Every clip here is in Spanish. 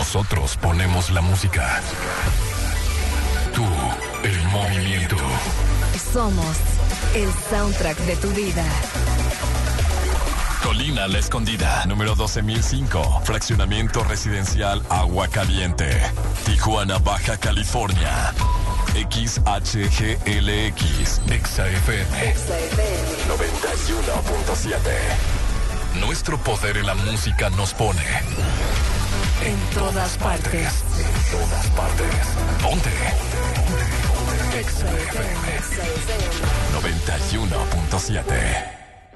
Nosotros ponemos la música. Tú, el movimiento. Somos el soundtrack de tu vida. Colina La Escondida, número 12,005. Fraccionamiento residencial Agua Caliente. Tijuana, Baja California. XHGLX. XFM 91.7. Nuestro poder en la música nos pone en todas partes. En todas partes. Ponte. XFM 91.7.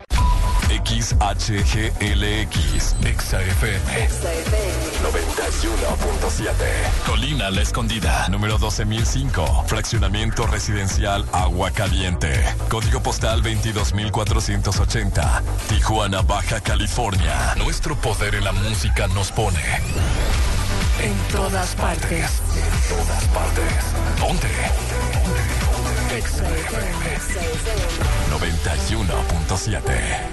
XHGLX XFM 91.7. Colina La Escondida, número 12,005. Fraccionamiento residencial Agua Caliente. Código postal 22,480. Tijuana, Baja California. Nuestro poder en la música nos pone en todas partes. En todas partes. Ponte. XFM 91.7.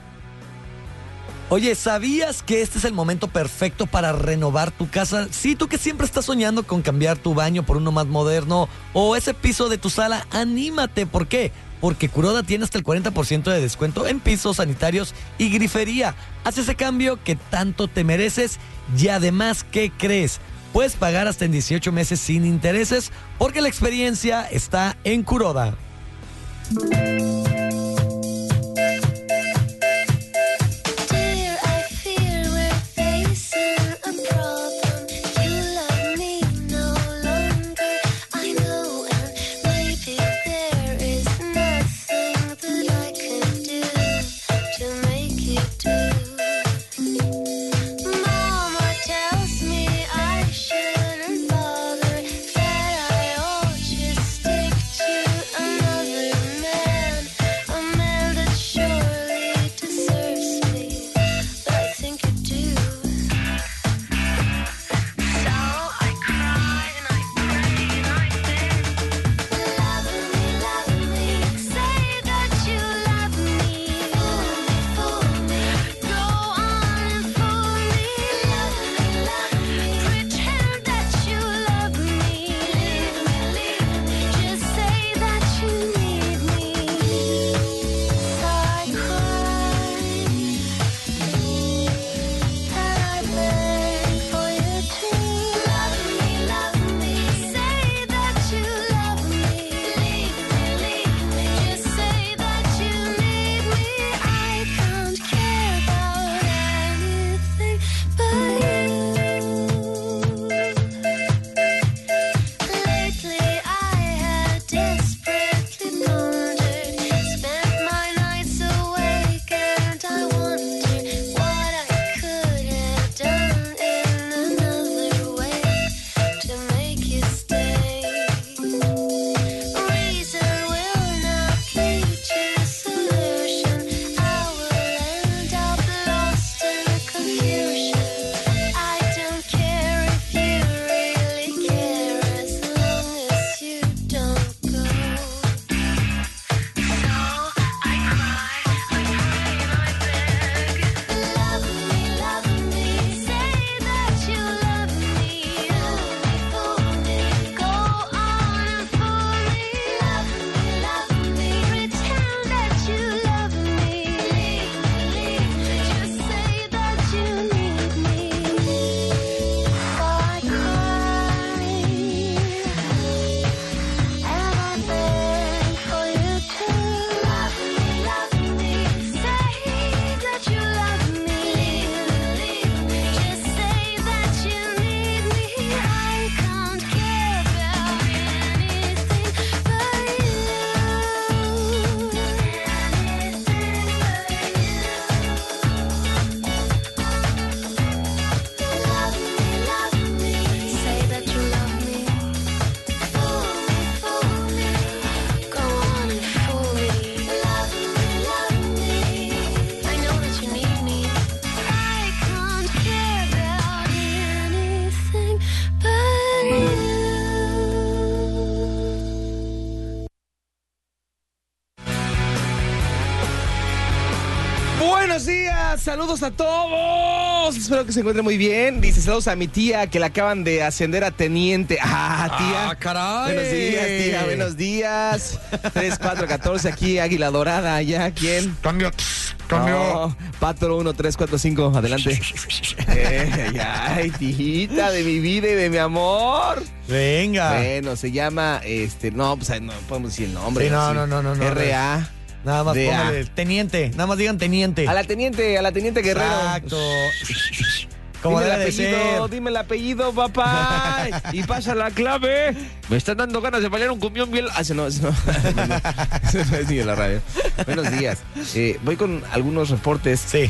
Oye, ¿sabías que este es el momento perfecto para renovar tu casa? Sí, tú que siempre estás soñando con cambiar tu baño por uno más moderno o ese piso de tu sala, anímate. ¿Por qué? Porque Kuroda tiene hasta el 40% de descuento en pisos, sanitarios y grifería. Haz ese cambio que tanto te mereces y además, ¿qué crees? Puedes pagar hasta en 18 meses sin intereses porque la experiencia está en Kuroda. Buenos días, saludos a todos. todos, espero que se encuentren muy bien. Dice, saludos a mi tía que la acaban de ascender a teniente. Tía. Caray. Buenos días, tía, buenos días. 3414 aquí, Águila Dorada, allá, ¿quién? Cambio. No, Pato 1345, adelante. Ay, tijita de mi vida y de mi amor. Venga. Bueno, se llama, no, pues no podemos decir el nombre. Sí, no. R.A. Nada más D.A. póngale teniente, nada más digan teniente. A la teniente Guerrero. Exacto. Como Dime el debe de apellido, ser. dime el apellido, papá. Y pasa la clave. Me están dando ganas de bailar un cumbión bien. Eso no. Eso no es ni de la radio. Buenos días. Voy con algunos reportes. Sí.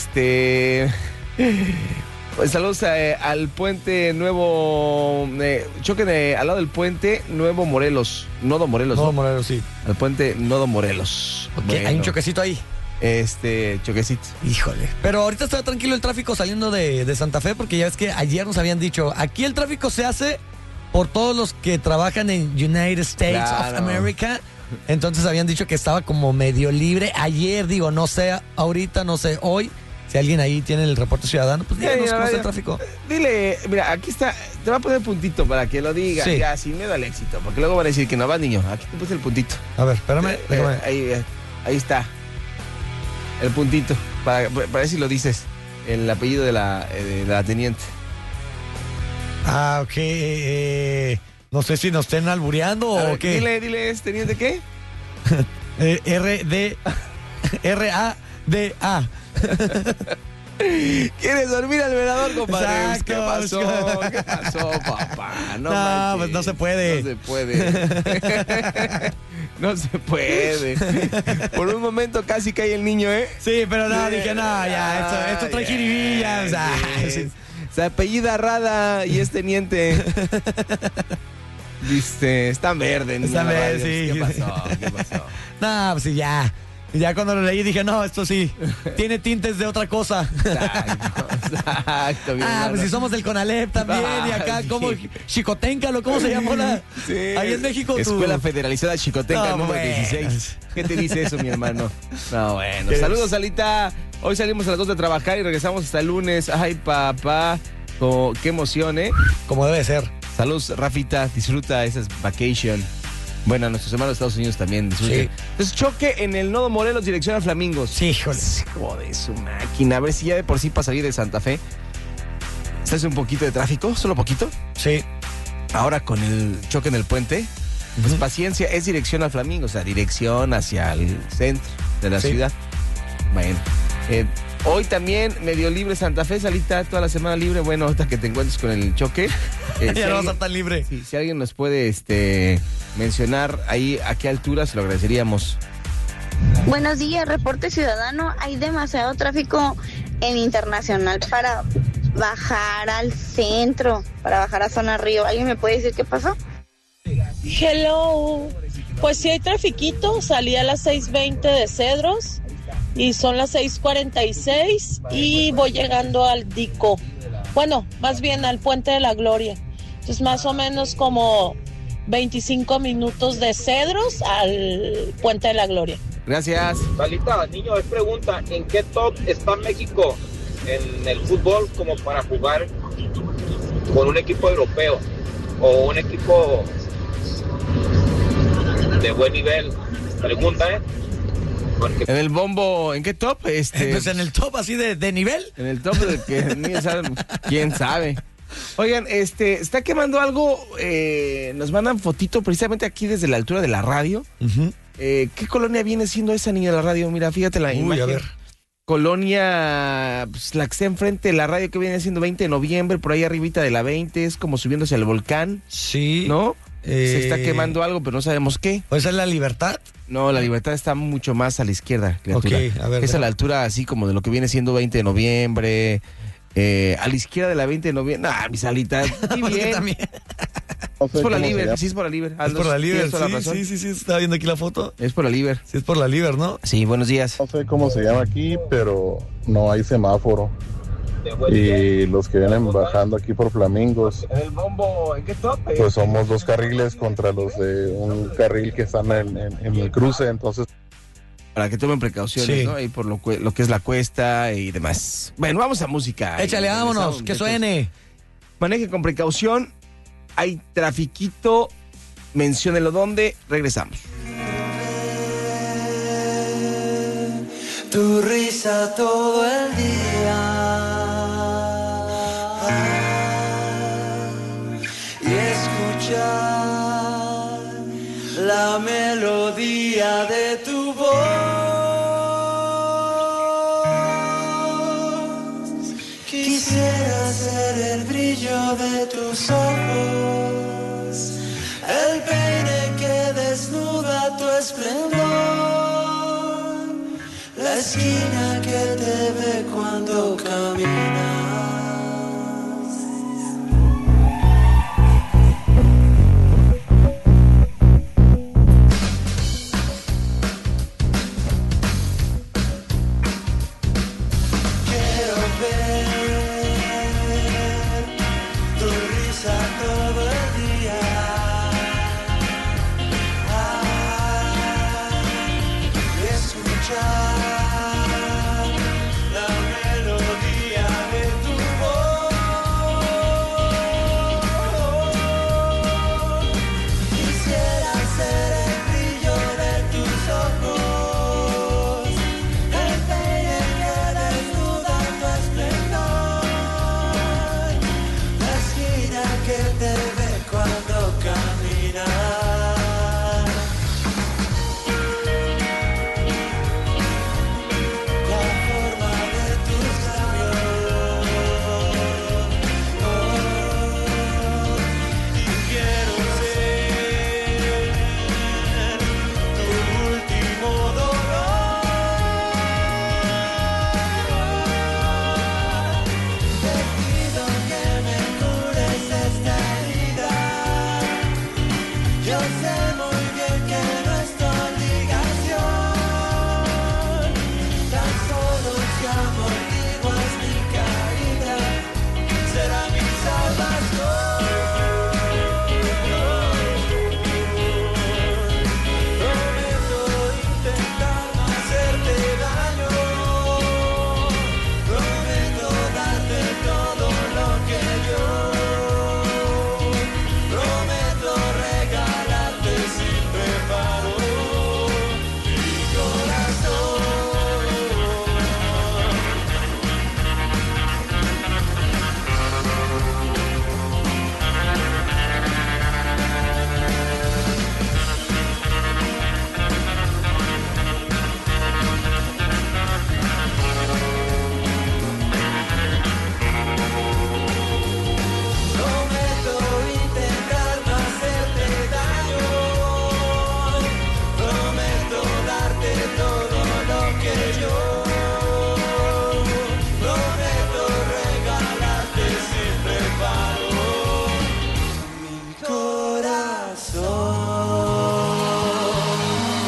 Pues saludos al puente nuevo. Choque al lado del puente Nuevo Morelos. Nodo Morelos. No, ¿no? Morelos, sí. Al puente Nodo Morelos. Ok, Bueno, hay un choquecito ahí. choquecito. Híjole. Pero ahorita está tranquilo el tráfico saliendo de Santa Fe, porque ya ves que ayer nos habían dicho, aquí el tráfico se hace por todos los que trabajan en United States Claro. of America. Entonces habían dicho que estaba como medio libre. Ayer, digo, no sé ahorita, no sé hoy. Si alguien ahí tiene el reporte ciudadano, pues díganos cómo está el tráfico. Dile, mira, aquí está, te va a poner puntito para que lo diga, Sí. ya, sin miedo al éxito, porque luego van a decir que no vas, niño. Aquí te puse el puntito. A ver, espérame, déjame. Ahí está. El puntito, para ver si lo dices. El apellido de la teniente. Ok. No sé si nos estén albureando A o ver, qué. Dile, ¿es teniente qué? R-A-D-A. ¿Quieres dormir al velador, compadre? Exacto. ¿Qué pasó, papá? No, manches. pues no se puede. No se puede. No se puede. Por un momento casi cae el niño, ¿eh? Sí, pero no, dije, no, ya, esto trae jiribillas. Sí. Se apellida Rada y es teniente. Viste, está verde. Está niño, verde, rayos. sí. ¿Qué pasó? No, pues sí, ya. Ya cuando lo leí dije, no, esto sí, tiene tintes de otra cosa. Exacto. Pues si somos del Conalep también, y acá sí. como Chicoténcalo, ¿cómo se llamó la? Sí. Ahí en México. Escuela Federalizada Chicotenca, No, número bueno. 16. ¿Qué te dice eso, mi hermano? No, bueno. ¿Qué Saludos, Alita. Hoy salimos a las 2 de trabajar y regresamos hasta el lunes. Ay, papá. Qué emoción, ¿eh? Como debe ser. Saludos, Rafita. Disfruta esas vacation. Bueno, a nuestros hermanos de Estados Unidos también disfruten. Sí. Entonces, choque en el Nodo Morelos, dirección a Flamingos. Sí, híjole. Joder, su máquina. A ver si ya de por sí para salir de Santa Fe se hace un poquito de tráfico, solo poquito. Sí. Ahora con el choque en el puente, pues paciencia, es dirección a Flamingo, o sea, dirección hacia el centro de la Sí. ciudad. Bueno, hoy también medio libre Santa Fe, Salita, toda la semana libre. Bueno, ahorita que te encuentres con el choque. Ya no vas a estar tan libre. Si alguien nos puede mencionar ahí a qué altura, se lo agradeceríamos. Buenos días, reporte ciudadano. Hay demasiado tráfico en Internacional para bajar al centro, para bajar a Zona Río. ¿Alguien me puede decir qué pasó? Hello. Pues sí hay trafiquito, salí a las 6:20 de Cedros y son las 6:46 y voy llegando al Dico. Bueno, más bien al Puente de la Gloria. Entonces más o menos como 25 minutos de Cedros al Puente de la Gloria. Gracias. Salita, niño, es pregunta, ¿en qué top está México en el fútbol como para jugar con un equipo europeo o un equipo de buen nivel? Pregunta, Porque En el bombo, ¿en qué top? Pues en el top así de nivel. En el top de que ni saben, quién sabe. Oigan, está quemando algo, nos mandan fotito precisamente aquí desde la altura de la radio. ¿Qué colonia viene siendo esa, niña de la radio? Mira, fíjate la imagen. A ver. Colonia, pues, la que está enfrente de la radio, que viene siendo 20 de noviembre, por ahí arribita de la 20, es como subiéndose al volcán, Sí. ¿no? Se está quemando algo, pero no sabemos qué. ¿O esa es la Libertad? No, la Libertad está mucho más a la izquierda, criatura. Ok, a ver, Es a déjame. la altura así como de lo que viene siendo 20 de noviembre, a la izquierda de la 20 de noviembre. Nah, mi salita, muy Porque bien. también. Es por la Liber, sí es por la Liber. Es por la Liber, Tienes toda la razón. sí, estaba viendo aquí la foto. Es por la Liber. Sí, es por la Liber, ¿no? Sí, buenos días. No sé cómo se llama aquí, pero no hay semáforo. Y los que vienen bajando aquí por Flamingos, El bombo, ¿en qué top? pues somos dos carriles contra los de un carril que están en el cruce, entonces para que tomen precauciones, Sí. ¿no? Y por lo que es la cuesta y demás. Bueno, vamos a música. Échale, Y vámonos, regresamos, que muchachos. suene. Maneje con precaución. Hay trafiquito. Menciónelo dónde. Regresamos. Tu risa todo el día y escuchar la melodía de tu voz. Quisiera ser el brillo de tus ojos, el peine que desnuda tu esplendor, la esquina que te ve cuando caminas. Quiero ver tu risa todo el día. Y escuchar la melodía de tu voz. Quisiera ser el brillo de tus ojos, el peine que desnuda tu esplendor, la esquina que te ve cuando caminas. La forma de tus labios, y quiero ser tu último dolor. Te pido que me cures esta herida. Yo sé muy bien que no es tu obligación, tan solo si amortiguas mi caída, será mi salvación. Prometo intentar no hacerte daño, prometo darte todo lo que yo, prometo regalarte sin reparo mi corazón. Prometo intentar no hacerte daño, prometo darte todo lo que yo, prometo regalarte sin reparo mi corazón.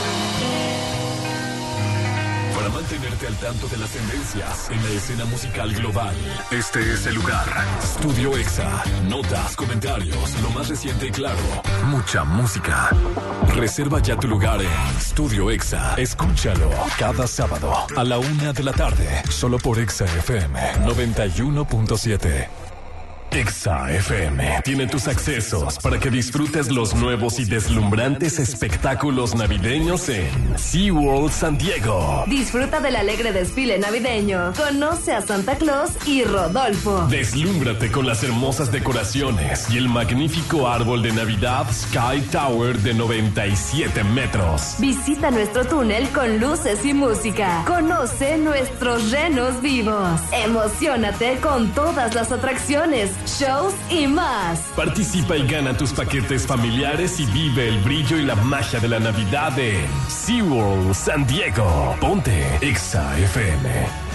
Para mantenerte al tanto de las tendencias en la escena musical global, este es el lugar. Studio Exa. Notas, comentarios, lo más reciente y claro. Mucha música. Reserva ya tu lugar en Studio Exa. Escúchalo cada sábado a la 1 de la tarde. Solo por Exa FM 91.7. Exa FM tiene tus accesos para que disfrutes los nuevos y deslumbrantes espectáculos navideños en SeaWorld San Diego. Disfruta del alegre desfile navideño. Conoce a Santa Claus y Rodolfo. Deslúmbrate con las hermosas decoraciones y el magnífico árbol de Navidad Sky Tower de 97 metros. Visita nuestro túnel con luces y música. Conoce nuestros renos vivos. Emociónate con todas las atracciones, shows y más. Participa y gana tus paquetes familiares y vive el brillo y la magia de la Navidad en SeaWorld San Diego. Ponte Exa FM.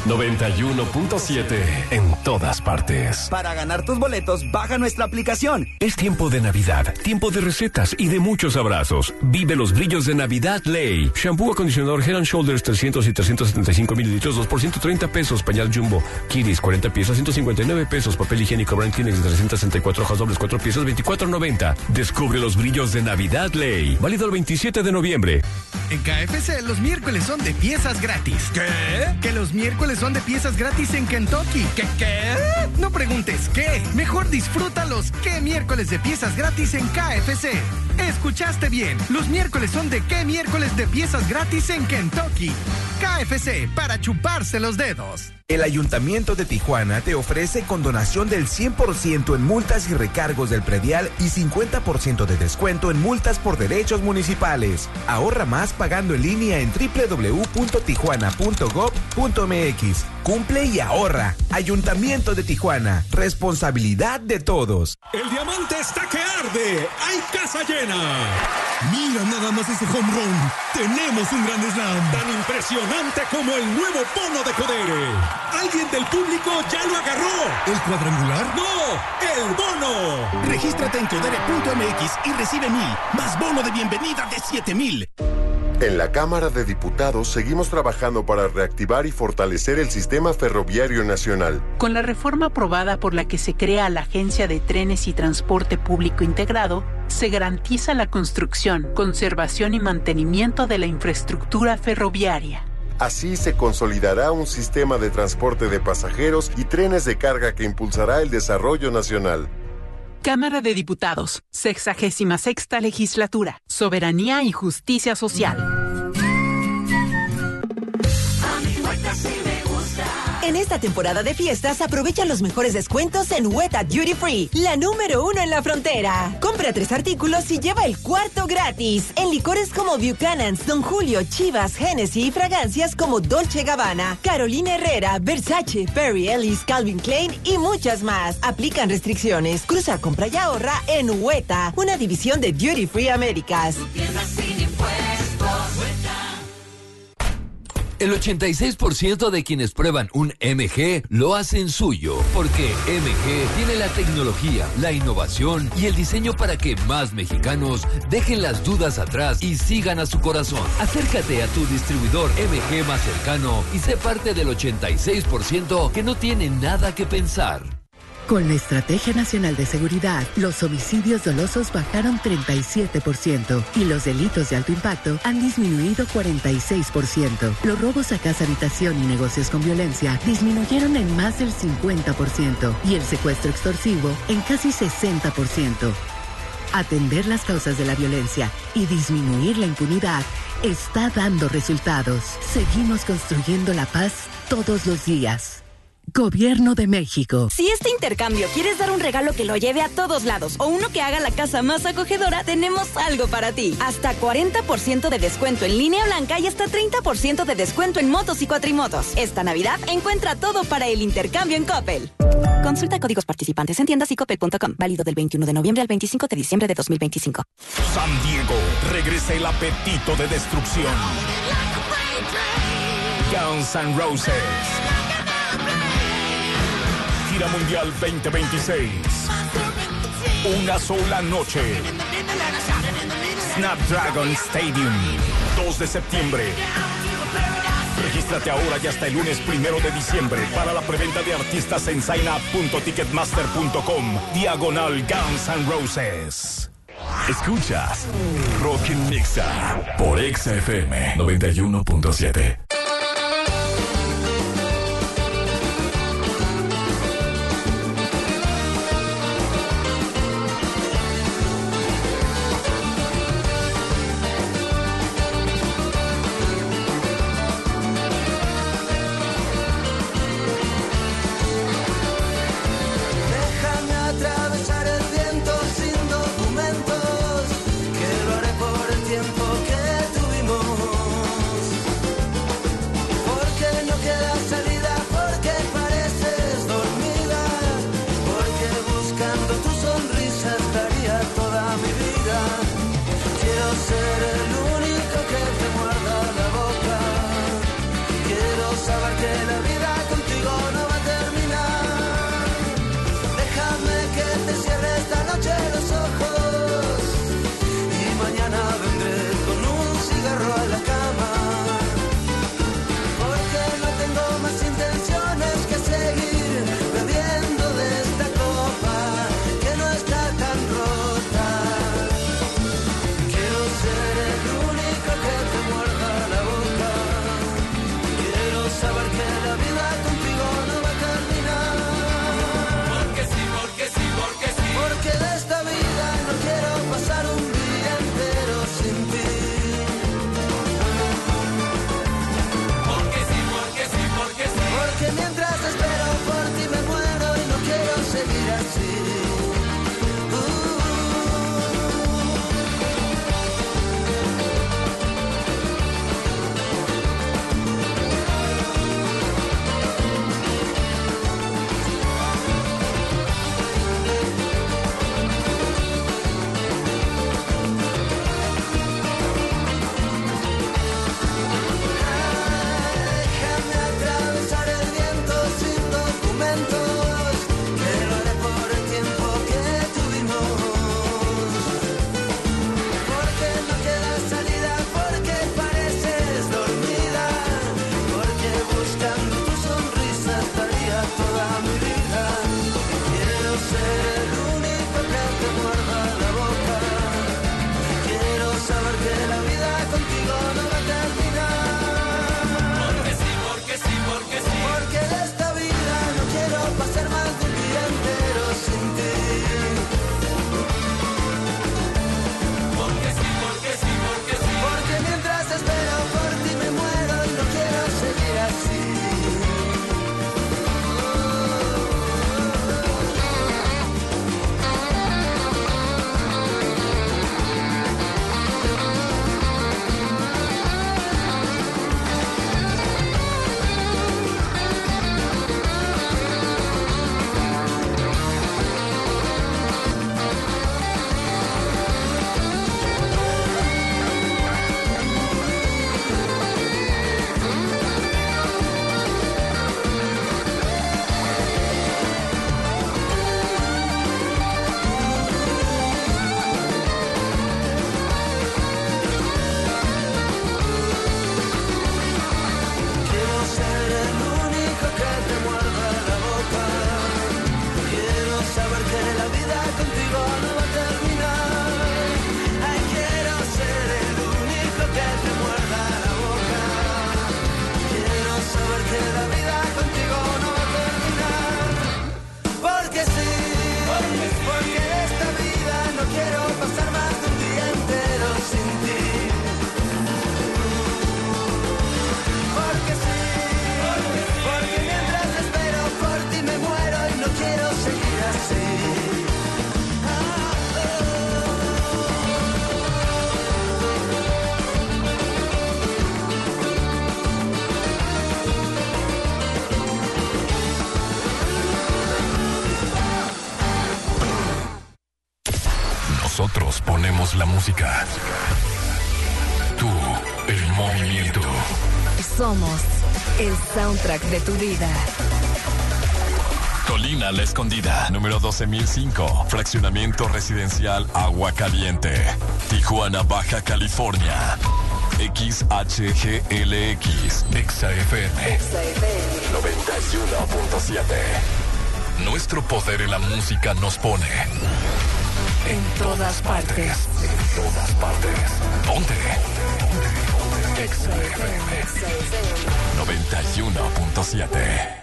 91.7 en todas partes. Para ganar tus boletos, baja nuestra aplicación. Es tiempo de Navidad, tiempo de recetas y de muchos abrazos. Vive los brillos de Navidad Ley. Shampoo, acondicionador Head & Shoulders 300 y 375 mililitros, 2 por 130 pesos. Pañal Jumbo, Kiddies 40 piezas, 159 pesos. Papel higiénico Brand Kleenex de 364 hojas dobles, 4 piezas, 24.90. Descubre los brillos de Navidad Ley. Válido el 27 de noviembre. En KFC los miércoles son de piezas gratis. ¿Qué? Que los miércoles son de piezas gratis en Kentucky. ¿Qué? No preguntes qué. Mejor disfruta los ¿qué miércoles de piezas gratis en KFC? Escuchaste bien. Los miércoles son de ¿qué miércoles de piezas gratis en Kentucky? KFC, para chuparse los dedos. El Ayuntamiento de Tijuana te ofrece condonación del 100% en multas y recargos del predial y 50% de descuento en multas por derechos municipales. Ahorra más pagando en línea en www.tijuana.gov.mx. Cumple y ahorra. Ayuntamiento de Tijuana. Responsabilidad de todos. El diamante está que arde. ¡Hay casa llena! Mira nada más ese home run. Tenemos un gran slam. Tan impresionante como el nuevo bono de Codere. ¿Alguien del público ya lo agarró? ¿El cuadrangular? ¡No! ¡El bono! Regístrate en codere.mx y recibe 1,000 más bono de bienvenida de 7,000. En la Cámara de Diputados seguimos trabajando para reactivar y fortalecer el sistema ferroviario nacional. Con la reforma aprobada por la que se crea la Agencia de Trenes y Transporte Público Integrado, se garantiza la construcción, conservación y mantenimiento de la infraestructura ferroviaria. Así se consolidará un sistema de transporte de pasajeros y trenes de carga que impulsará el desarrollo nacional. Cámara de Diputados, 66ª Legislatura, Soberanía y Justicia Social. En esta temporada de fiestas, aprovecha los mejores descuentos en Weta Duty Free, la número 1 en la frontera. Compra 3 artículos y lleva el cuarto gratis. En licores como Buchanan's, Don Julio, Chivas, Hennessy y fragancias como Dolce Gabbana, Carolina Herrera, Versace, Perry Ellis, Calvin Klein y muchas más. Aplican restricciones. Cruza, compra y ahorra en Weta, una división de Duty Free Américas. El 86% de quienes prueban un MG lo hacen suyo, porque MG tiene la tecnología, la innovación y el diseño para que más mexicanos dejen las dudas atrás y sigan a su corazón. Acércate a tu distribuidor MG más cercano y sé parte del 86% que no tiene nada que pensar. Con la Estrategia Nacional de Seguridad, los homicidios dolosos bajaron 37% y los delitos de alto impacto han disminuido 46%. Los robos a casa, habitación y negocios con violencia disminuyeron en más del 50% y el secuestro extorsivo en casi 60%. Atender las causas de la violencia y disminuir la impunidad está dando resultados. Seguimos construyendo la paz todos los días. Gobierno de México. Si este intercambio quieres dar un regalo que lo lleve a todos lados o uno que haga la casa más acogedora, tenemos algo para ti. Hasta 40% de descuento en línea blanca y hasta 30% de descuento en motos y cuatrimotos. Esta Navidad encuentra todo para el intercambio en Coppel. Consulta códigos participantes en tiendas y coppel.com. Válido del 21 de noviembre al 25 de diciembre de 2025. San Diego, regresa el apetito de destrucción. Guns N' Roses. Gira Mundial 2026. Una sola noche. Snapdragon Stadium. 2 de septiembre. Regístrate ahora y hasta el lunes 1 de diciembre para la preventa de artistas en signup.ticketmaster.com/Guns N' Roses. Escuchas Rock en Nexa por Exa FM 91.7. Saber que la vida te cierre esta noche los ojos y mañana vendré con un cigarro a la cama, porque no tengo más intenciones que seguir bebiendo de esta copa que no está tan rota. Quiero ser el único que te muerda la boca, quiero saber que la vida contigo no va a terminar. Porque sí, porque sí, porque sí. Porque de esta vida no quiero pasar un día entero sin ti. Porque sí, porque sí, porque sí. Porque mientras espero por ti me muero y no quiero seguir así. Déjame atravesar el viento sin documentos, que lo haré por el tiempo que tuvimos. Porque no queda salida, porque pareces dormida, porque buscando tu sonrisa estaría toda mi vida. Quiero ser el único que te muerda la boca, quiero saber que la vida contigo no va a terminar. Porque sí, porque sí, porque sí. Porque de esta vida no quiero pasar más de un día entero sin ti. Porque sí, porque sí, porque sí. Porque mientras espero por ti me muero y no quiero seguir así. Quiero ser el único que te muerda la boca, quiero saber que la vida contigo no va a terminar. Ay, quiero ser el único que te muerda la boca, quiero saber que la vida contigo no va a terminar. Porque sí, porque de esta vida no quiero pasar más de un día entero sin ti. Porque sí, porque mientras espero por ti me muero y no quiero seguir así. Nosotros ponemos la música. Tú, el movimiento. Somos el soundtrack de tu vida. Colina La Escondida, número 12005. Fraccionamiento residencial Agua Caliente. Tijuana, Baja California. XHGLX. XFM 91.7. Nuestro poder en la música nos pone En todas partes. En todas partes. ¿Dónde? XFM 91.7.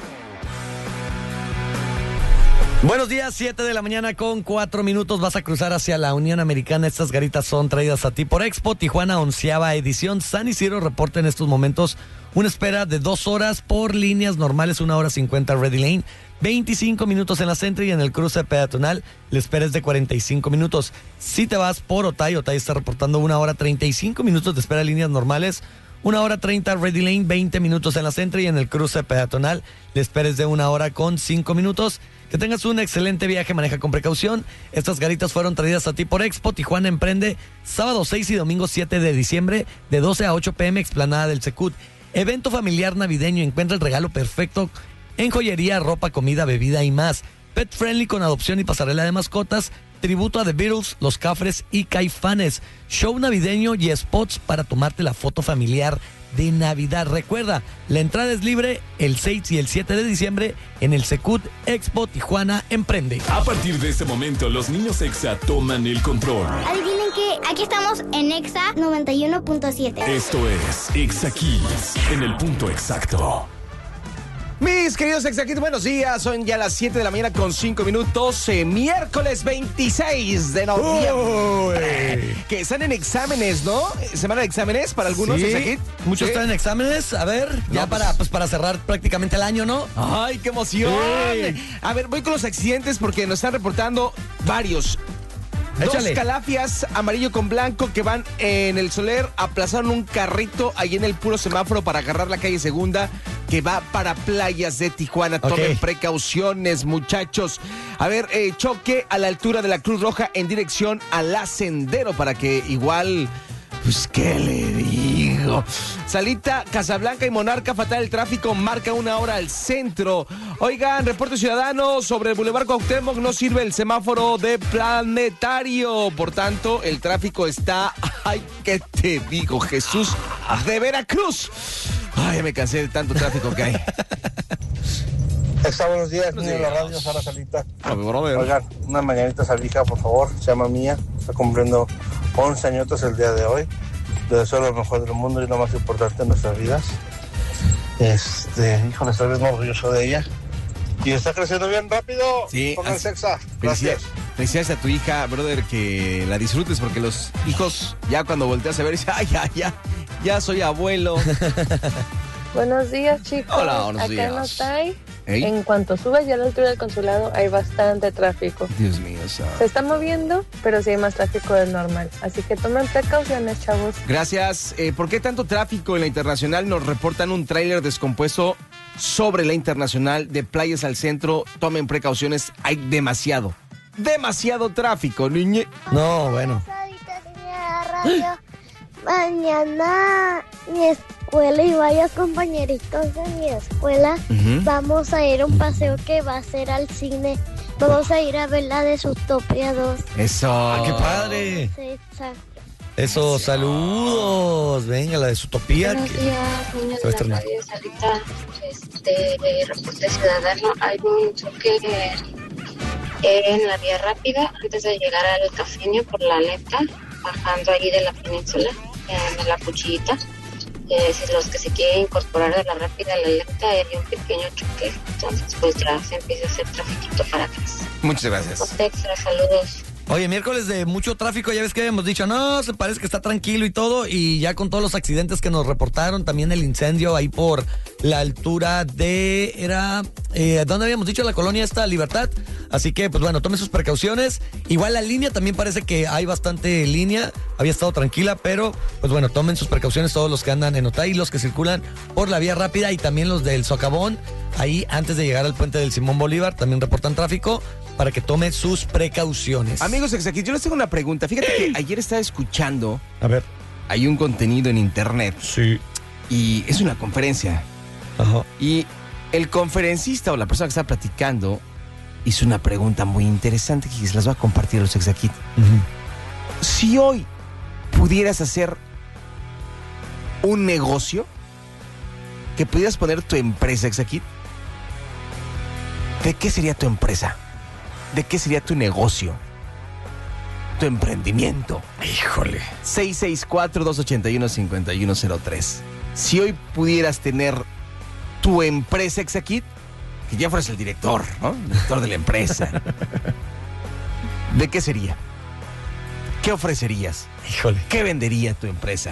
Buenos días, 7 de la mañana con 4 minutos. Vas a cruzar hacia la Unión Americana. Estas garitas son traídas a ti por Expo Tijuana, 11ª edición. San Isidro reporta en estos momentos una espera de 2 horas por líneas normales, 1 hora 50 Ready Lane, 25 minutos en la Centro, y en el cruce peatonal la espera es de 45 minutos. Si te vas por Otay está reportando 1 hora 35 minutos de espera, líneas normales, 1 hora 30 Ready Lane, 20 minutos en la Centro, y en el cruce peatonal la espera es de 1 hora con 5 minutos. Que tengas un excelente viaje, maneja con precaución. Estas garitas fueron traídas a ti por Expo Tijuana Emprende, sábado 6 y domingo 7 de diciembre, de 12 a 8 p.m, explanada del Secut. Evento familiar navideño, encuentra el regalo perfecto en joyería, ropa, comida, bebida y más. pet friendly con adopción y pasarela de mascotas, tributo a The Beatles, Los Cafres y Caifanes, show navideño y spots para tomarte la foto familiar de Navidad. Recuerda, la entrada es libre el 6 y el 7 de diciembre en el Secut Expo Tijuana Emprende. A partir de este momento, los niños EXA toman el control. Adivinen que aquí estamos en EXA 91.7. Esto es EXA Kids, en el punto exacto. Mis queridos Exactitos, buenos días. Son ya las 7 de la mañana con 5 minutos. Miércoles 26 de noviembre. Que están en exámenes, ¿no? Semana de exámenes para algunos. Sí, Exactit. muchos están en exámenes. A ver, ya para cerrar prácticamente el año, ¿no? ¡Ay, qué emoción! Sí. A ver, voy con los accidentes porque nos están reportando varios. Échale. 2 calafias amarillo con blanco que van en el Soler, aplazaron un carrito ahí en el puro semáforo para agarrar la calle Segunda que va para Playas de Tijuana. Tomen precauciones, muchachos. A ver, choque a la altura de la Cruz Roja en dirección al Sendero para que igual... Pues, ¿qué le digo? Salita, Casablanca y Monarca, fatal el tráfico, marca 1 hora al centro. Oigan, reporte ciudadano, sobre el Boulevard Cuauhtémoc no sirve el semáforo de Planetario. Por tanto, el tráfico está... ¡Ay, qué te digo, Jesús! ¡De Veracruz! ¡Ay, me cansé de tanto tráfico que hay! Buenos días, niño de la radio, Sara Salita. Oigan, una mañanita a su hija, por favor, se llama Mía, está cumpliendo 11 añitos el día de hoy. Le deseo lo mejor del mundo y lo más importante en nuestras vidas. Híjole, estoy bien orgulloso de ella. Y está creciendo bien rápido. Sí. Pongan sexa. Gracias. Felicidades a tu hija, brother, que la disfrutes porque los hijos ya cuando volteas a ver dicen, ay, ya soy abuelo. Buenos días, chicos. Hola, buenos días. Acá en Otay, ¿Ey? en cuanto subes ya a la altura del consulado, hay bastante tráfico. Dios mío, Se está moviendo, pero sí hay más tráfico del normal. Así que tomen precauciones, chavos. Gracias. ¿Por qué tanto tráfico en la Internacional? Nos reportan un tráiler descompuesto sobre la Internacional de Playas al Centro. Tomen precauciones, hay demasiado tráfico, niñe. No, bueno. Mañana mi escuela y varios compañeritos de mi escuela vamos a ir a un paseo que va a ser al cine. Vamos a ir a ver la de Zootopia 2. Eso. ¡Qué padre! Sí, exacto. Eso, saludos. Venga, la de Zootopia. Buenos días, niños se va a de la estrenar. radio Salita. Reporte ciudadano. Hay un choque en la vía rápida antes de llegar al Cafeño por la Lenta, bajando allí de la península, en la Cuchillita. Si los que se quieren incorporar de la rápida a la Lenta, hay un pequeño choque. Entonces, pues ya se empieza a hacer trafiquito para atrás. Muchas gracias. Poste extra, saludos. Oye, miércoles de mucho tráfico, ya ves que habíamos dicho, no, se parece que está tranquilo y todo, y ya con todos los accidentes que nos reportaron, también el incendio ahí por la altura de, ¿dónde habíamos dicho? La colonia esta, Libertad, así que, pues bueno, tomen sus precauciones, igual la línea también parece que hay bastante línea, había estado tranquila, pero, pues bueno, tomen sus precauciones todos los que andan en Otay, los que circulan por la vía rápida y también los del Socavón, ahí antes de llegar al puente del Simón Bolívar, también reportan tráfico, para que tome sus precauciones. Amigos Exacit, yo les tengo una pregunta. Fíjate que ayer estaba escuchando. A ver. Hay un contenido en internet. Sí. Y es una conferencia. Ajá. Y el conferencista o la persona que está platicando hizo una pregunta muy interesante que se las voy a compartir a los Exacit. Si hoy pudieras hacer un negocio, que pudieras poner tu empresa, Exacit, ¿de qué sería tu empresa? ¿De qué sería tu negocio? Tu emprendimiento. Híjole. 664-281-5103. Si hoy pudieras tener tu empresa, Exacit, que ya fueras el director, ¿no? El director de la empresa. ¿De qué sería? ¿Qué ofrecerías? Híjole. ¿Qué vendería tu empresa?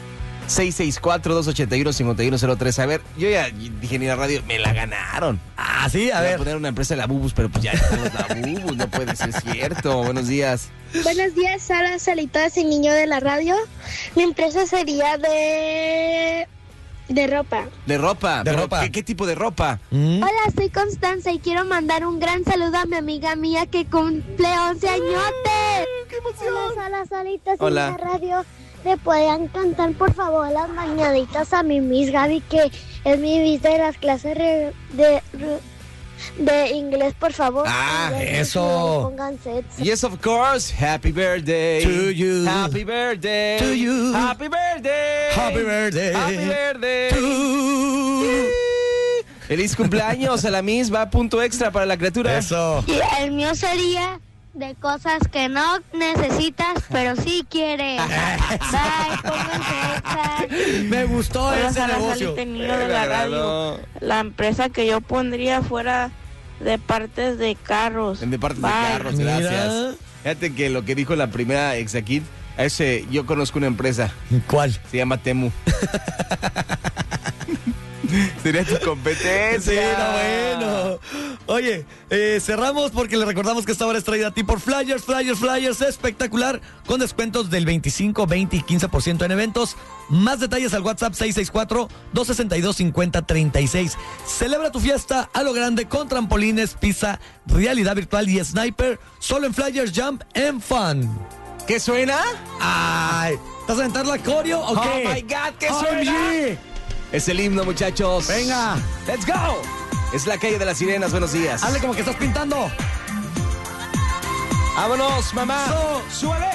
664-281-5103. A ver, yo ya dije en la radio, me la ganaron. Ah, sí, a ver. Voy a poner una empresa de la Bubus, pero pues ya estamos la Bubus, no puede ser cierto. Buenos días. Buenos días, Sara Salitas y niño de la radio. Mi empresa sería de ropa. ¿De ropa? De ropa. ¿Qué tipo de ropa? Hola, soy Constanza y quiero mandar un gran saludo a mi amiga mía que cumple 11 añotes. ¡Qué emoción! Hola, Sara Salitas y Hola. la radio. ¿Le podían cantar, por favor, las mañanitas a mi Miss Gaby, que es mi Miss de las clases de inglés, por favor. Ah, eso. Pónganse eso. Yes, of course. Happy birthday To you. Happy birthday To you. Happy birthday. Happy birthday. Happy birthday. To- Feliz cumpleaños a la Miss. Va punto extra para la criatura. Eso. Y el mío sería de cosas que no necesitas, pero sí quieres. Bye, pónganse. Me gustó Hola, ese Sara, negocio. Salite Niño de la radio. La empresa que yo pondría fuera de partes de carros. De partes Bye. de carros, Mira. gracias. Fíjate que lo que dijo la primera Exakid, yo conozco una empresa. ¿Cuál? Se llama Temu. Sería tu competencia. Sí, no, bueno. Oye, cerramos porque le recordamos que esta hora es traída a ti por Flyers espectacular, con descuentos del 25, 20 y 15% en eventos. Más detalles al WhatsApp 664-262-5036. Celebra tu fiesta a lo grande con trampolines, pizza, realidad virtual y sniper, solo en Flyers Jump and Fun. ¿Qué suena? Ay, ¿estás a aventar la coreo o qué? Oh my God, ¿qué Ay, suena? Es el himno, muchachos. Venga. Let's go. Es la calle de las sirenas. Buenos días. Hazle como que estás pintando. Vámonos, mamá. Súbale.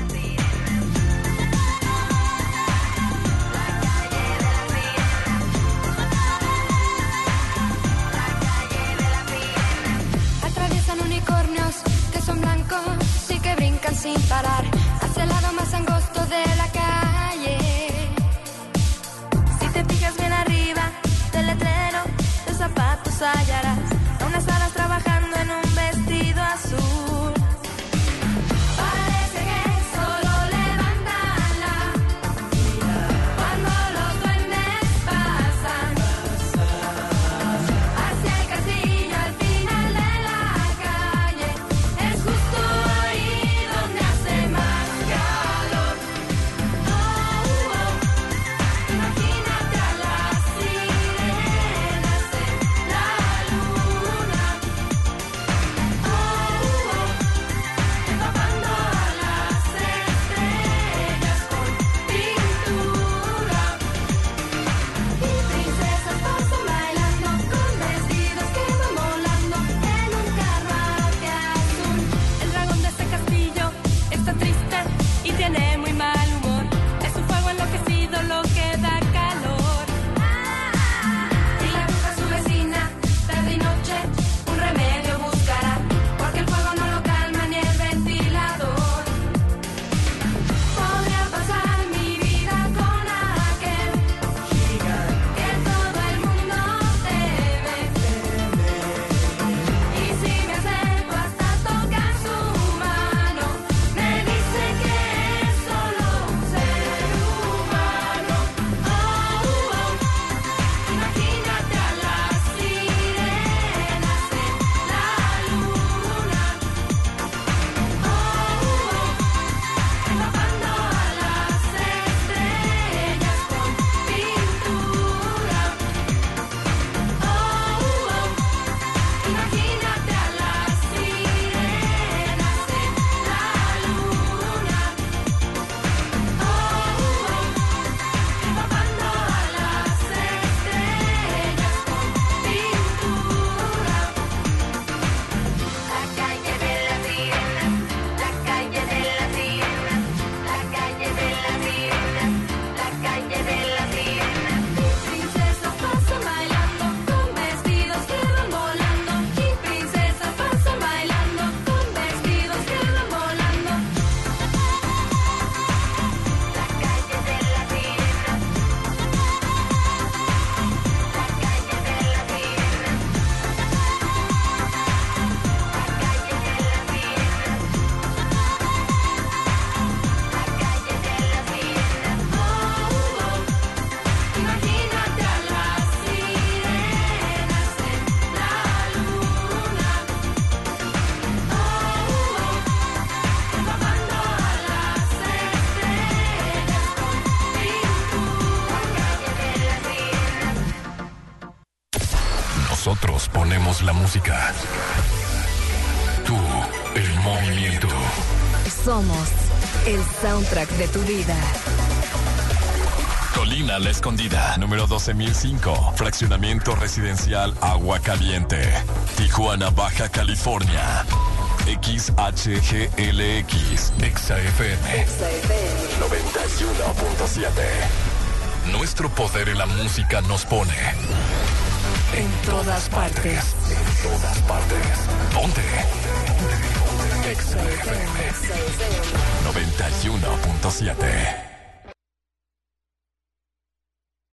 Atraviesan unicornios que son blancos y que brincan sin parar hacia el lado más angosto de la calle. Si te fijas bien arriba del letrero, tus zapatos hallarás a unas hadas trabajando en un vestido azul. Parece que solo levantan la mira cuando los duendes pasan hacia el castillo al final de la calle. Es justo ahí donde hace más calor. Oh, oh. Imagínate a las sirenas en la luna. Oh, oh. Empapando a las estrellas con pintura. Y princesas pasan bailando con vestidos que van volando en un carruaje azul. El dragón de ese castillo está triste y tiene muy mal humor. Es un fuego enloquecido lo que da calor. Y la bruja su vecina, tarde y noche, un remedio buscará, porque el fuego no lo calma ni el ventilador. Podría pasar mi vida con aquel que todo el mundo teme. Y si me acerco hasta tocar su mano, me dice que es solo un ser humano. Oh, oh. Imagínate a las sirenas en la luna. Oh, oh. Empapando a las estrellas con pintura. Oh, oh. Imagínate a las sirenas en la luna. Oh, oh. Empapando a las estrellas con pintura. La calle de las sirenas, la calle de las sirenas, la calle de las sirenas, la calle de las sirenas. Princesas pasan bailando con vestidos que van volando. Y princesas pasan bailando con vestidos que van volando. La calle de las sirenas, la calle de las sirenas, imagínate a las sirenas en la luna. Oh, oh. Empapando a las estrellas con pintura. Calle de las sirenas. Nosotros ponemos la música. Tú, el movimiento. Somos el soundtrack de tu vida. Colina La Escondida, número 12005. Fraccionamiento residencial Agua Caliente. Tijuana, Baja California. XHGLX, XFM 91.7. Nuestro poder en la música nos pone en todas partes. En todas partes. Ponte. XFM 91.7.